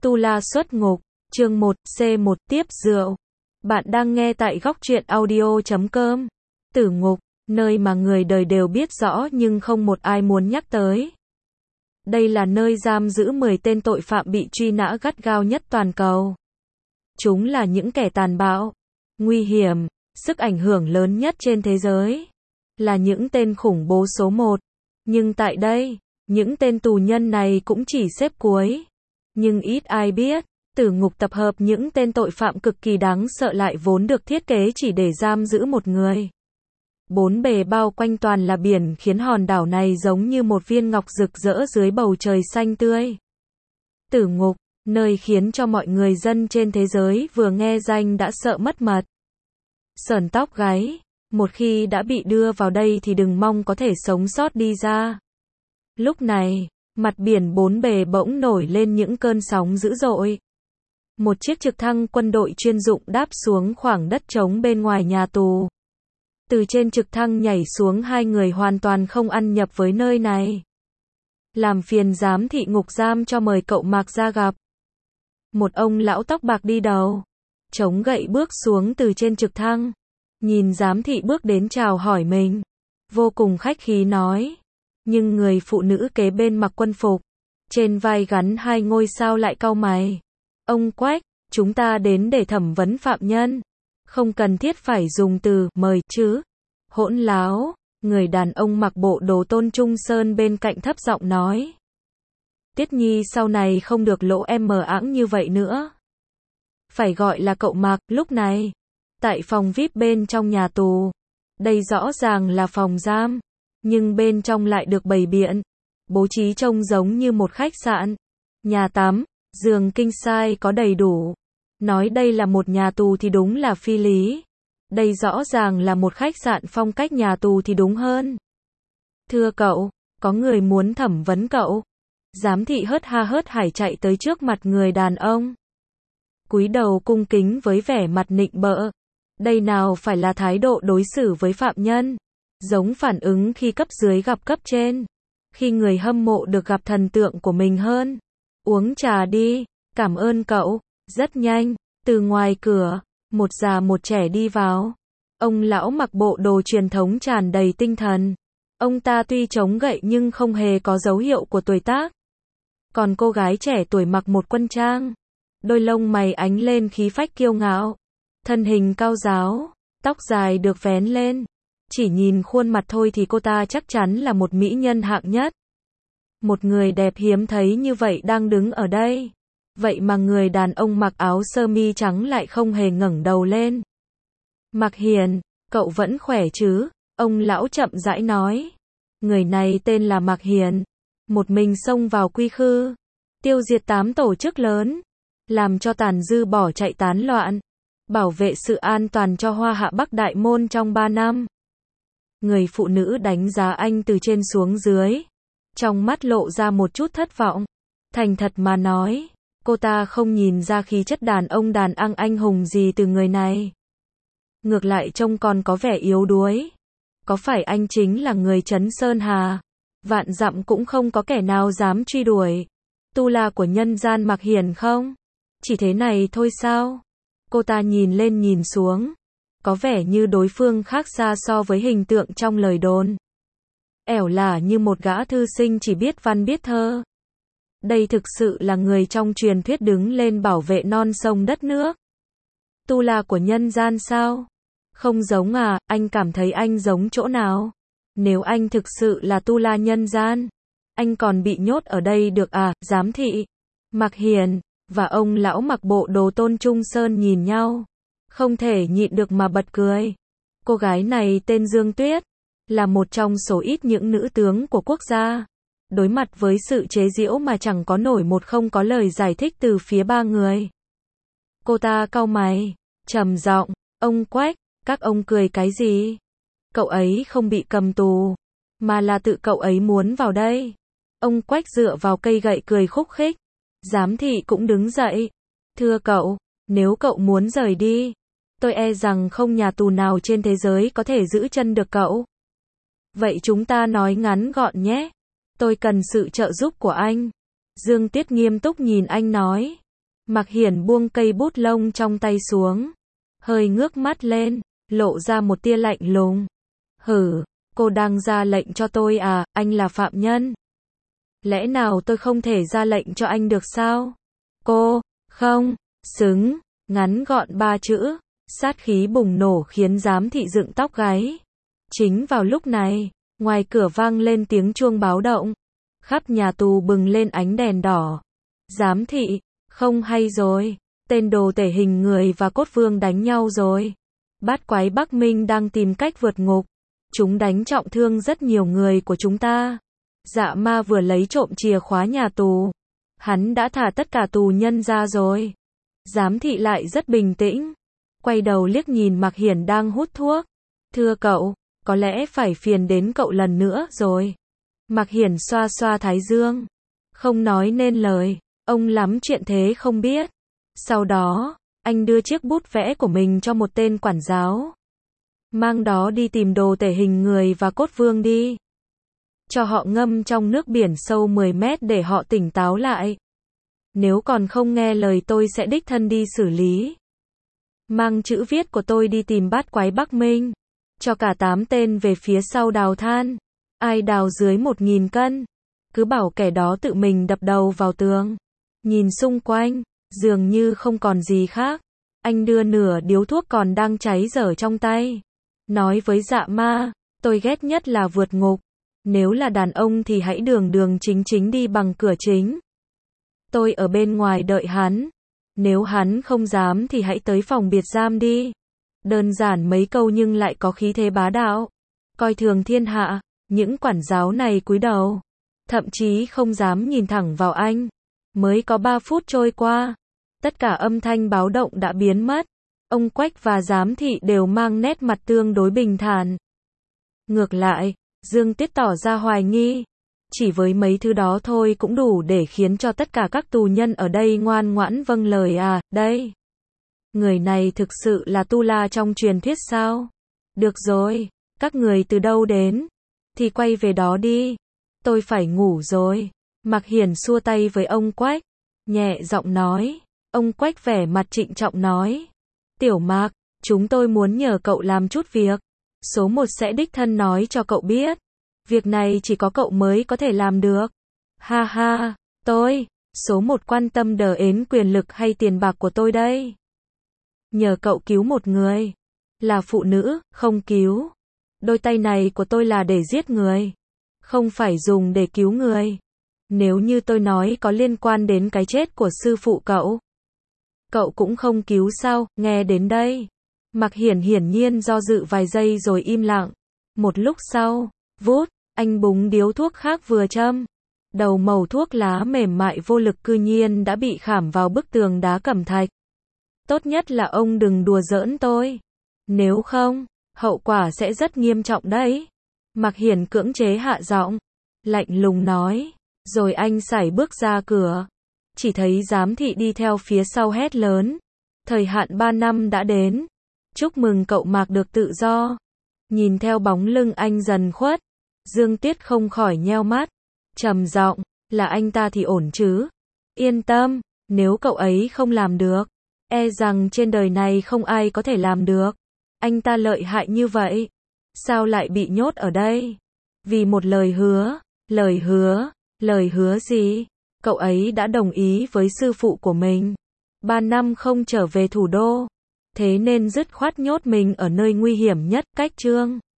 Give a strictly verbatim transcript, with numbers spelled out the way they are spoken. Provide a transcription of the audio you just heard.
Tu La xuất ngục, chương một, C một, tiếp rượu. Bạn đang nghe tại góc truyện audio chấm com. Tử ngục, nơi mà người đời đều biết rõ nhưng không một ai muốn nhắc tới. Đây là nơi giam giữ mười tên tội phạm bị truy nã gắt gao nhất toàn cầu. Chúng là những kẻ tàn bạo, nguy hiểm, sức ảnh hưởng lớn nhất trên thế giới. Là những tên khủng bố số một. Nhưng tại đây, những tên tù nhân này cũng chỉ xếp cuối. Nhưng ít ai biết, tử ngục tập hợp những tên tội phạm cực kỳ đáng sợ lại vốn được thiết kế chỉ để giam giữ một người. Bốn bề bao quanh toàn là biển khiến hòn đảo này giống như một viên ngọc rực rỡ dưới bầu trời xanh tươi. Tử ngục, nơi khiến cho mọi người dân trên thế giới vừa nghe danh đã sợ mất mật. Sởn tóc gáy, một khi đã bị đưa vào đây thì đừng mong có thể sống sót đi ra. Lúc này, mặt biển bốn bề bỗng nổi lên những cơn sóng dữ dội. Một chiếc trực thăng quân đội chuyên dụng đáp xuống khoảng đất trống bên ngoài nhà tù. Từ trên trực thăng nhảy xuống hai người hoàn toàn không ăn nhập với nơi này. Làm phiền giám thị ngục giam cho mời cậu Mạc ra gặp. Một ông lão tóc bạc đi đầu, chống gậy bước xuống từ trên trực thăng. Nhìn giám thị bước đến chào hỏi mình, vô cùng khách khí nói. Nhưng người phụ nữ kế bên mặc quân phục, trên vai gắn hai ngôi sao lại cau mày. Ông Quách, chúng ta đến để thẩm vấn phạm nhân. Không cần thiết phải dùng từ mời chứ. Hỗn láo, người đàn ông mặc bộ đồ Tôn Trung Sơn bên cạnh thấp giọng nói. Tiết Nhi sau này không được lỗ em mờ ẵng như vậy nữa. Phải gọi là cậu Mạc. Lúc này, tại phòng vi ai pi bên trong nhà tù, đây rõ ràng là phòng giam, nhưng bên trong lại được bày biện, bố trí trông giống như một khách sạn. Nhà tắm, giường king size có đầy đủ. Nói đây là một nhà tù thì đúng là phi lý. Đây rõ ràng là một khách sạn phong cách nhà tù thì đúng hơn. Thưa cậu, có người muốn thẩm vấn cậu. Giám thị hớt ha hớt hải chạy tới trước mặt người đàn ông. Cúi đầu cung kính với vẻ mặt nịnh bợ. Đây nào phải là thái độ đối xử với phạm nhân. Giống phản ứng khi cấp dưới gặp cấp trên. Khi người hâm mộ được gặp thần tượng của mình hơn. Uống trà đi, cảm ơn cậu. Rất nhanh, từ ngoài cửa, một già một trẻ đi vào. Ông lão mặc bộ đồ truyền thống tràn đầy tinh thần. Ông ta tuy chống gậy nhưng không hề có dấu hiệu của tuổi tác. Còn cô gái trẻ tuổi mặc một quân trang. Đôi lông mày ánh lên khí phách kiêu ngạo. Thân hình cao ráo, tóc dài được vén lên. Chỉ nhìn khuôn mặt thôi thì cô ta chắc chắn là một mỹ nhân hạng nhất. Một người đẹp hiếm thấy như vậy đang đứng ở đây. Vậy mà người đàn ông mặc áo sơ mi trắng lại không hề ngẩng đầu lên. Mạc Hiền, cậu vẫn khỏe chứ? Ông lão chậm rãi nói. Người này tên là Mạc Hiền. Một mình xông vào quy khư. Tiêu diệt tám tổ chức lớn. Làm cho tàn dư bỏ chạy tán loạn. Bảo vệ sự an toàn cho Hoa Hạ Bắc Đại Môn trong ba năm. Người phụ nữ đánh giá anh từ trên xuống dưới. Trong mắt lộ ra một chút thất vọng. Thành thật mà nói, cô ta không nhìn ra khí chất đàn ông đàn ăn anh hùng gì từ người này. Ngược lại trông còn có vẻ yếu đuối. Có phải anh chính là người trấn Sơn Hà? Vạn dặm cũng không có kẻ nào dám truy đuổi. Tu La của nhân gian Mạc Hiền không? Chỉ thế này thôi sao? Cô ta nhìn lên nhìn xuống. Có vẻ như đối phương khác xa so với hình tượng trong lời đồn. Ẻo lả như một gã thư sinh chỉ biết văn biết thơ. Đây thực sự là người trong truyền thuyết đứng lên bảo vệ non sông đất nước. Tu La của nhân gian sao? Không giống à, anh cảm thấy anh giống chỗ nào? Nếu anh thực sự là Tu La nhân gian, anh còn bị nhốt ở đây được à? Giám thị, Mạc Hiền và ông lão mặc bộ đồ Tôn Trung Sơn nhìn nhau, không thể nhịn được mà bật cười. Cô gái này tên Dương Tuyết, là một trong số ít những nữ tướng của quốc gia. Đối mặt với sự chế giễu mà chẳng có nổi một không có lời giải thích từ phía ba người. Cô ta cau mày, trầm giọng, ông Quách, các ông cười cái gì? Cậu ấy không bị cầm tù, mà là tự cậu ấy muốn vào đây. Ông Quách dựa vào cây gậy cười khúc khích. Giám thị cũng đứng dậy. Thưa cậu, nếu cậu muốn rời đi, tôi e rằng không nhà tù nào trên thế giới có thể giữ chân được cậu. Vậy chúng ta nói ngắn gọn nhé. Tôi cần sự trợ giúp của anh. Dương Tuyết nghiêm túc nhìn anh nói. Mạc Hiển buông cây bút lông trong tay xuống, hơi ngước mắt lên, lộ ra một tia lạnh lùng. Hử, cô đang ra lệnh cho tôi à, anh là phạm nhân. Lẽ nào tôi không thể ra lệnh cho anh được sao? Cô, không, xứng, ngắn gọn ba chữ, sát khí bùng nổ khiến giám thị dựng tóc gáy. Chính vào lúc này, ngoài cửa vang lên tiếng chuông báo động, khắp nhà tù bừng lên ánh đèn đỏ. Giám thị, không hay rồi, tên đồ tể hình người và cốt vương đánh nhau rồi. Bát quái Bắc Minh đang tìm cách vượt ngục. Chúng đánh trọng thương rất nhiều người của chúng ta. Dạ ma vừa lấy trộm chìa khóa nhà tù. Hắn đã thả tất cả tù nhân ra rồi. Giám thị lại rất bình tĩnh. Quay đầu liếc nhìn Mạc Hiển đang hút thuốc. Thưa cậu, có lẽ phải phiền đến cậu lần nữa rồi. Mạc Hiển xoa xoa thái dương. Không nói nên lời. Ông lắm chuyện thế không biết. Sau đó, anh đưa chiếc bút vẽ của mình cho một tên quản giáo. Mang đó đi tìm đồ tể hình người và cốt vương đi. Cho họ ngâm trong nước biển sâu mười mét để họ tỉnh táo lại. Nếu còn không nghe lời tôi sẽ đích thân đi xử lý. Mang chữ viết của tôi đi tìm bát quái Bắc Minh. Cho cả tám tên về phía sau đào than. Ai đào dưới một nghìn cân. Cứ bảo kẻ đó tự mình đập đầu vào tường. Nhìn xung quanh, dường như không còn gì khác. Anh đưa nửa điếu thuốc còn đang cháy dở trong tay. Nói với dạ ma, tôi ghét nhất là vượt ngục. Nếu là đàn ông thì hãy đường đường chính chính đi bằng cửa chính. Tôi ở bên ngoài đợi hắn. Nếu hắn không dám thì hãy tới phòng biệt giam đi. Đơn giản mấy câu nhưng lại có khí thế bá đạo. Coi thường thiên hạ, những quản giáo này cúi đầu. Thậm chí không dám nhìn thẳng vào anh. Mới có ba phút trôi qua. Tất cả âm thanh báo động đã biến mất. Ông Quách và giám thị đều mang nét mặt tương đối bình thản. Ngược lại, Dương Tiết tỏ ra hoài nghi. Chỉ với mấy thứ đó thôi cũng đủ để khiến cho tất cả các tù nhân ở đây ngoan ngoãn vâng lời à, đây. Người này thực sự là Tu La trong truyền thuyết sao? Được rồi, các người từ đâu đến? Thì quay về đó đi. Tôi phải ngủ rồi. Mạc Hiển xua tay với ông Quách. Nhẹ giọng nói. Ông Quách vẻ mặt trịnh trọng nói. Tiểu Mạc, chúng tôi muốn nhờ cậu làm chút việc. Số một sẽ đích thân nói cho cậu biết. Việc này chỉ có cậu mới có thể làm được. Ha ha, tôi, số một quan tâm đờ ến quyền lực hay tiền bạc của tôi đây. Nhờ cậu cứu một người. Là phụ nữ, không cứu. Đôi tay này của tôi là để giết người. Không phải dùng để cứu người. Nếu như tôi nói có liên quan đến cái chết của sư phụ cậu. Cậu cũng không cứu sao, nghe đến đây. Mạc Hiển hiển nhiên do dự vài giây rồi im lặng. Một lúc sau, vút, anh búng điếu thuốc khác vừa châm. Đầu mẩu thuốc lá mềm mại vô lực cư nhiên đã bị khảm vào bức tường đá cẩm thạch. Tốt nhất là ông đừng đùa giỡn tôi. Nếu không, hậu quả sẽ rất nghiêm trọng đấy. Mạc Hiển cưỡng chế hạ giọng, lạnh lùng nói. Rồi anh sải bước ra cửa. Chỉ thấy giám thị đi theo phía sau hét lớn. Thời hạn ba năm đã đến. Chúc mừng cậu Mạc được tự do. Nhìn theo bóng lưng anh dần khuất. Dương Tiết không khỏi nheo mắt. Trầm giọng, là anh ta thì ổn chứ. Yên tâm, nếu cậu ấy không làm được. E rằng trên đời này không ai có thể làm được. Anh ta lợi hại như vậy. Sao lại bị nhốt ở đây? Vì một lời hứa. Lời hứa. Lời hứa gì? Cậu ấy đã đồng ý với sư phụ của mình. Ba năm không trở về thủ đô. Thế nên dứt khoát nhốt mình ở nơi nguy hiểm nhất, cách chương.